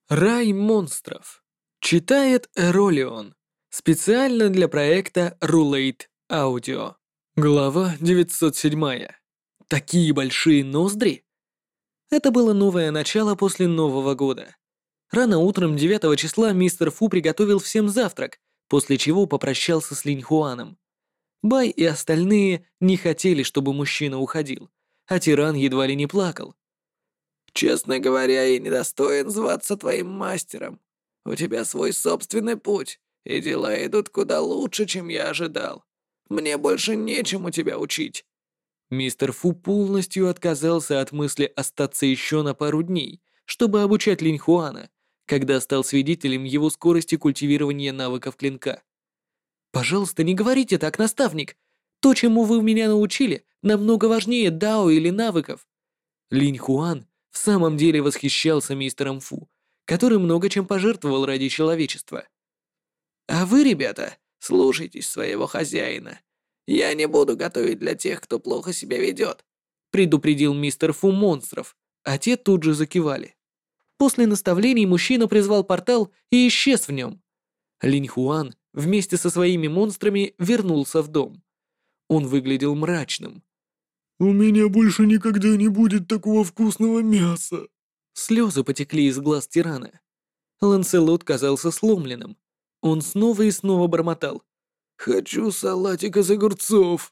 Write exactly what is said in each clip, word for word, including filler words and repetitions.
Рай монстров. Читает Эролион. Специально для проекта Rulate Audio. Глава девятьсот семь. Такие большие ноздри? Это было новое начало после Нового года. Рано утром девятого числа мистер Фу приготовил всем завтрак, после чего попрощался с Линьхуаном. Бай и остальные не хотели, чтобы мужчина уходил, а тиран едва ли не плакал. Честно говоря, я недостоин зваться твоим мастером. У тебя свой собственный путь, и дела идут куда лучше, чем я ожидал. Мне больше нечему тебя учить». Мистер Фу полностью отказался от мысли остаться еще на пару дней, чтобы обучать Линьхуана, когда стал свидетелем его скорости культивирования навыков клинка. «Пожалуйста, не говорите так, наставник! То, чему вы меня научили, намного важнее дао или навыков!» Линьхуан в самом деле восхищался мистером Фу, который много чем пожертвовал ради человечества. «А вы, ребята, слушайтесь своего хозяина. Я не буду готовить для тех, кто плохо себя ведет», предупредил мистер Фу монстров, а те тут же закивали. После наставлений мужчина призвал портал и исчез в нем. Линьхуан вместе со своими монстрами вернулся в дом. Он выглядел мрачным. «У меня больше никогда не будет такого вкусного мяса!» Слезы потекли из глаз тирана. Ланселот казался сломленным. Он снова и снова бормотал. «Хочу салатик из огурцов!»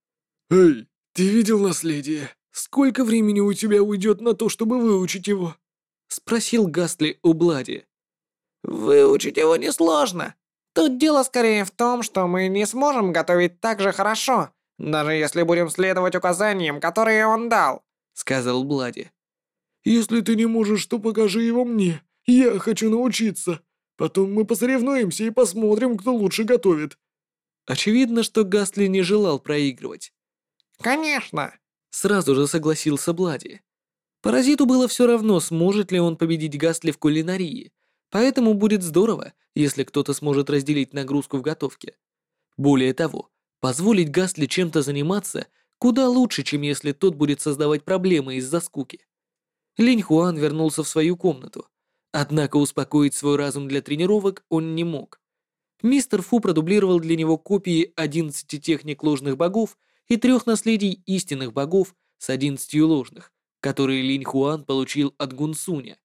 «Эй, ты видел наследие? Сколько времени у тебя уйдет на то, чтобы выучить его?» Спросил Гастли у Блади. «Выучить его несложно. Тут дело скорее в том, что мы не сможем готовить так же хорошо, даже если будем следовать указаниям, которые он дал», — сказал Блади. «Если ты не можешь, то покажи его мне. Я хочу научиться. Потом мы посоревнуемся и посмотрим, кто лучше готовит». Очевидно, что Гастли не желал проигрывать. «Конечно!» — сразу же согласился Блади. Паразиту было все равно, сможет ли он победить Гастли в кулинарии, поэтому будет здорово, если кто-то сможет разделить нагрузку в готовке. Более того, позволить Гастли чем-то заниматься куда лучше, чем если тот будет создавать проблемы из-за скуки. Линьхуан вернулся в свою комнату, однако успокоить свой разум для тренировок он не мог. Мистер Фу продублировал для него копии одиннадцати техник ложных богов и трех наследий истинных богов с одиннадцатью ложных, которые Линь Хуан получил от Гунсуня.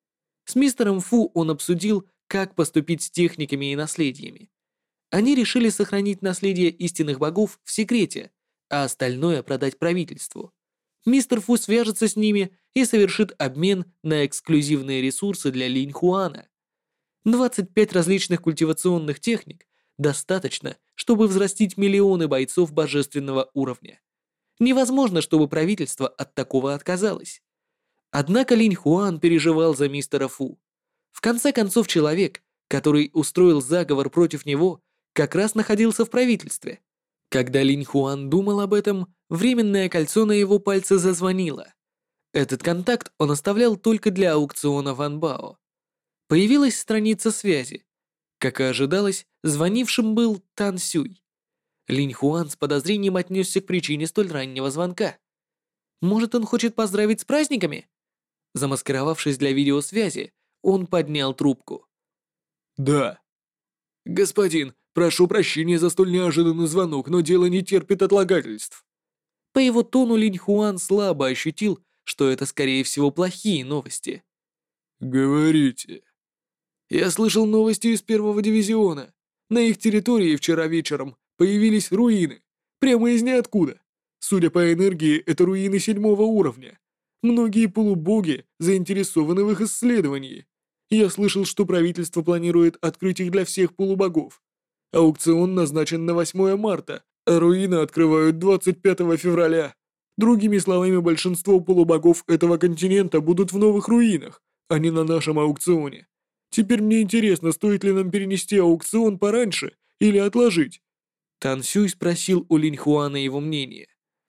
С мистером Фу он обсудил, как поступить с техниками и наследиями. Они решили сохранить наследие истинных богов в секрете, а остальное продать правительству. Мистер Фу свяжется с ними и совершит обмен на эксклюзивные ресурсы для Линь Хуана. двадцать пять различных культивационных техник достаточно, чтобы взрастить миллионы бойцов божественного уровня. Невозможно, чтобы правительство от такого отказалось. Однако Линь Хуан переживал за мистера Фу. В конце концов, человек, который устроил заговор против него, как раз находился в правительстве. Когда Линь Хуан думал об этом, временное кольцо на его пальце зазвонило. Этот контакт он оставлял только для аукциона Ван Бао. Появилась страница связи. Как и ожидалось, звонившим был Тан Сюй. Линь Хуан с подозрением отнесся к причине столь раннего звонка. Может, он хочет поздравить с праздниками? Замаскировавшись для видеосвязи, он поднял трубку. «Да». «Господин, прошу прощения за столь неожиданный звонок, но дело не терпит отлагательств». По его тону Линь Хуан слабо ощутил, что это, скорее всего, плохие новости. «Говорите». «Я слышал новости из первого дивизиона. На их территории вчера вечером появились руины. Прямо из ниоткуда. Судя по энергии, это руины седьмого уровня. Многие полубоги заинтересованы в их исследовании. Я слышал, что правительство планирует открыть их для всех полубогов. Аукцион назначен на восьмое марта, а руины открывают двадцать пятого февраля. Другими словами, большинство полубогов этого континента будут в новых руинах, а не на нашем аукционе. Теперь мне интересно, стоит ли нам перенести аукцион пораньше или отложить?» Тан Сюй спросил у Линь Хуана его мнение.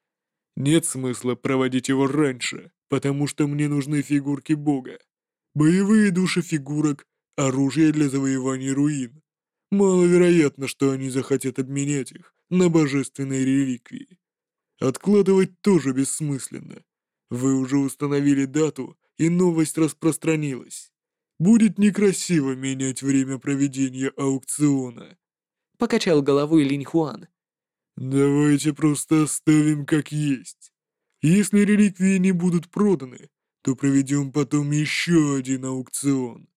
«Нет смысла проводить его раньше, потому что мне нужны фигурки бога. Боевые души фигурок, оружие для завоевания руин. Маловероятно, что они захотят обменять их на божественные реликвии. Откладывать тоже бессмысленно. Вы уже установили дату, и новость распространилась. Будет некрасиво менять время проведения аукциона. Покачал головой Линь Хуан. Давайте просто оставим как есть. Если реликвии не будут проданы, то проведем потом еще один аукцион.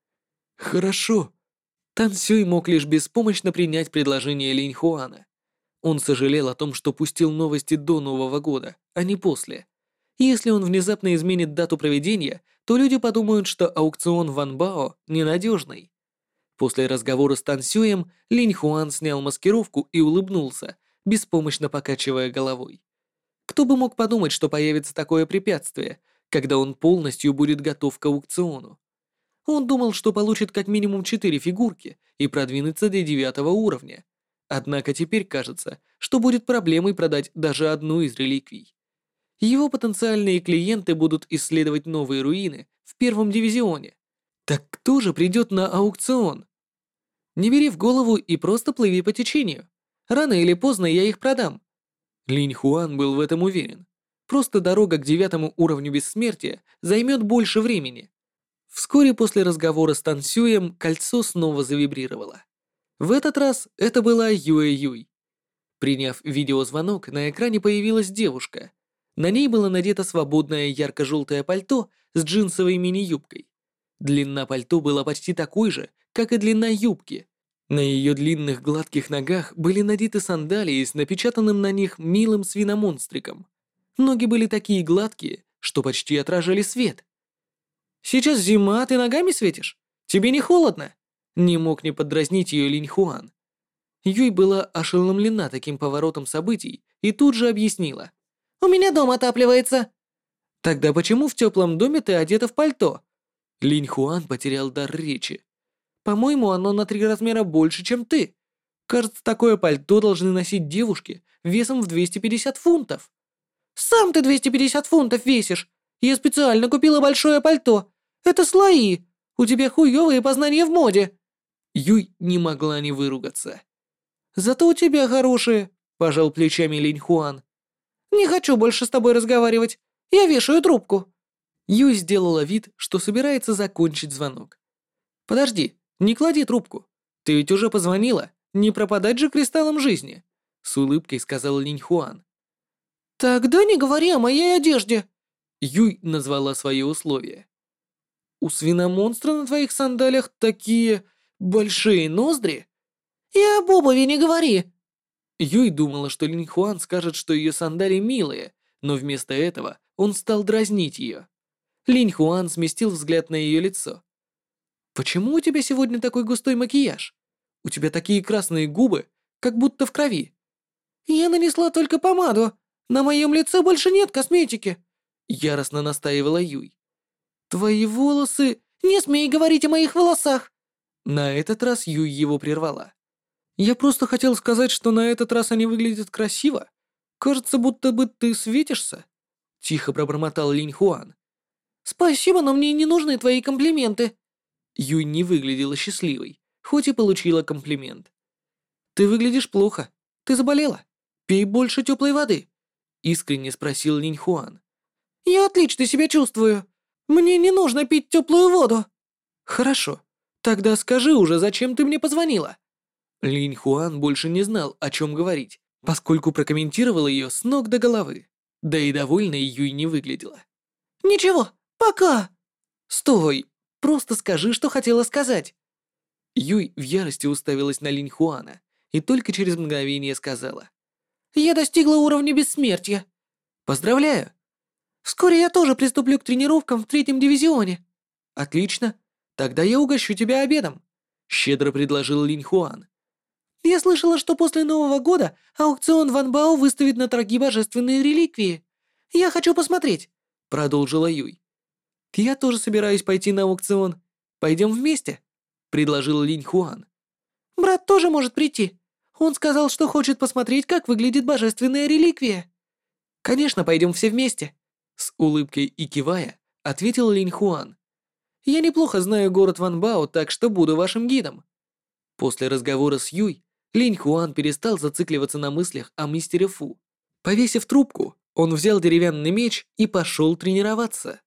Хорошо. Тан Сюй мог лишь беспомощно принять предложение Линь Хуана. Он сожалел о том, что пустил новости до Нового года, а не после. Если он внезапно изменит дату проведения, то люди подумают, что аукцион Ван Бао ненадежный. После разговора с Тан Сюем Линь Хуан снял маскировку и улыбнулся, беспомощно покачивая головой. Кто бы мог подумать, что появится такое препятствие, когда он полностью будет готов к аукциону. Он думал, что получит как минимум четыре фигурки и продвинется до девятого уровня. Однако теперь кажется, что будет проблемой продать даже одну из реликвий. Его потенциальные клиенты будут исследовать новые руины в первом дивизионе. Так кто же придет на аукцион? Не бери в голову и просто плыви по течению. Рано или поздно я их продам. Линь Хуан был в этом уверен. Просто дорога к девятому уровню бессмертия займет больше времени. Вскоре после разговора с Тан Сюем кольцо снова завибрировало. В этот раз это была Юэ Юй. Приняв видеозвонок, на экране появилась девушка. На ней было надето свободное ярко-желтое пальто с джинсовой мини-юбкой. Длина пальто была почти такой же, как и длина юбки. На ее длинных гладких ногах были надеты сандалии с напечатанным на них милым свиномонстриком. Ноги были такие гладкие, что почти отражали свет. «Сейчас зима, а ты ногами светишь? Тебе не холодно?» Не мог не подразнить ее Линь Хуан. Юй была ошеломлена таким поворотом событий и тут же объяснила. «У меня дом отапливается». «Тогда почему в теплом доме ты одета в пальто?» Линь Хуан потерял дар речи. «По-моему, оно на три размера больше, чем ты. Кажется, такое пальто должны носить девушки весом в двести пятьдесят фунтов». «Сам ты двести пятьдесят фунтов весишь. Я специально купила большое пальто. Это слои. У тебя хуёвые познания в моде». Юй не могла не выругаться. «Зато у тебя хорошие», — пожал плечами Линь Хуан. «Не хочу больше с тобой разговаривать. Я вешаю трубку». Юй сделала вид, что собирается закончить звонок. «Подожди, не клади трубку. Ты ведь уже позвонила. Не пропадать же кристаллом жизни», — с улыбкой сказал Линь Хуан. «Тогда не говори о моей одежде», — Юй назвала свои условия. «У свиномонстра на твоих сандалиях такие большие ноздри?» «И об обуви не говори». Юй думала, что Линь Хуан скажет, что ее сандали милые, но вместо этого он стал дразнить ее. Линь Хуан сместил взгляд на ее лицо. «Почему у тебя сегодня такой густой макияж? У тебя такие красные губы, как будто в крови». «Я нанесла только помаду. На моем лице больше нет косметики», — яростно настаивала Юй. «Твои волосы...» «Не смей говорить о моих волосах!» На этот раз Юй его прервала. «Я просто хотел сказать, что на этот раз они выглядят красиво. Кажется, будто бы ты светишься», — тихо пробормотал Линь Хуан. «Спасибо, но мне не нужны твои комплименты». Юй не выглядела счастливой, хоть и получила комплимент. «Ты выглядишь плохо. Ты заболела? Пей больше теплой воды», — искренне спросил Линь Хуан. «Я отлично себя чувствую. Мне не нужно пить теплую воду». «Хорошо. Тогда скажи уже, зачем ты мне позвонила?» Линь Хуан больше не знал, о чем говорить, поскольку прокомментировал ее с ног до головы. Да и довольной Юй не выглядела. «Ничего, пока!» «Стой! Просто скажи, что хотела сказать!» Юй в ярости уставилась на Линь Хуана и только через мгновение сказала. «Я достигла уровня бессмертия!» «Поздравляю!» «Вскоре я тоже приступлю к тренировкам в третьем дивизионе!» «Отлично! Тогда я угощу тебя обедом!» Щедро предложил Линь Хуан. «Я слышала, что после Нового года аукцион Ван Бао выставит на торги божественные реликвии. Я хочу посмотреть», — продолжила Юй. «Я тоже собираюсь пойти на аукцион. Пойдем вместе», — предложил Линь Хуан. «Брат тоже может прийти. Он сказал, что хочет посмотреть, как выглядит божественная реликвия». «Конечно, пойдем все вместе», — с улыбкой и кивая, ответил Линь Хуан. «Я неплохо знаю город Ван Бао, так что буду вашим гидом». После разговора с Юй, Линь Хуан перестал зацикливаться на мыслях о мистере Фу. Повесив трубку, он взял деревянный меч и пошел тренироваться.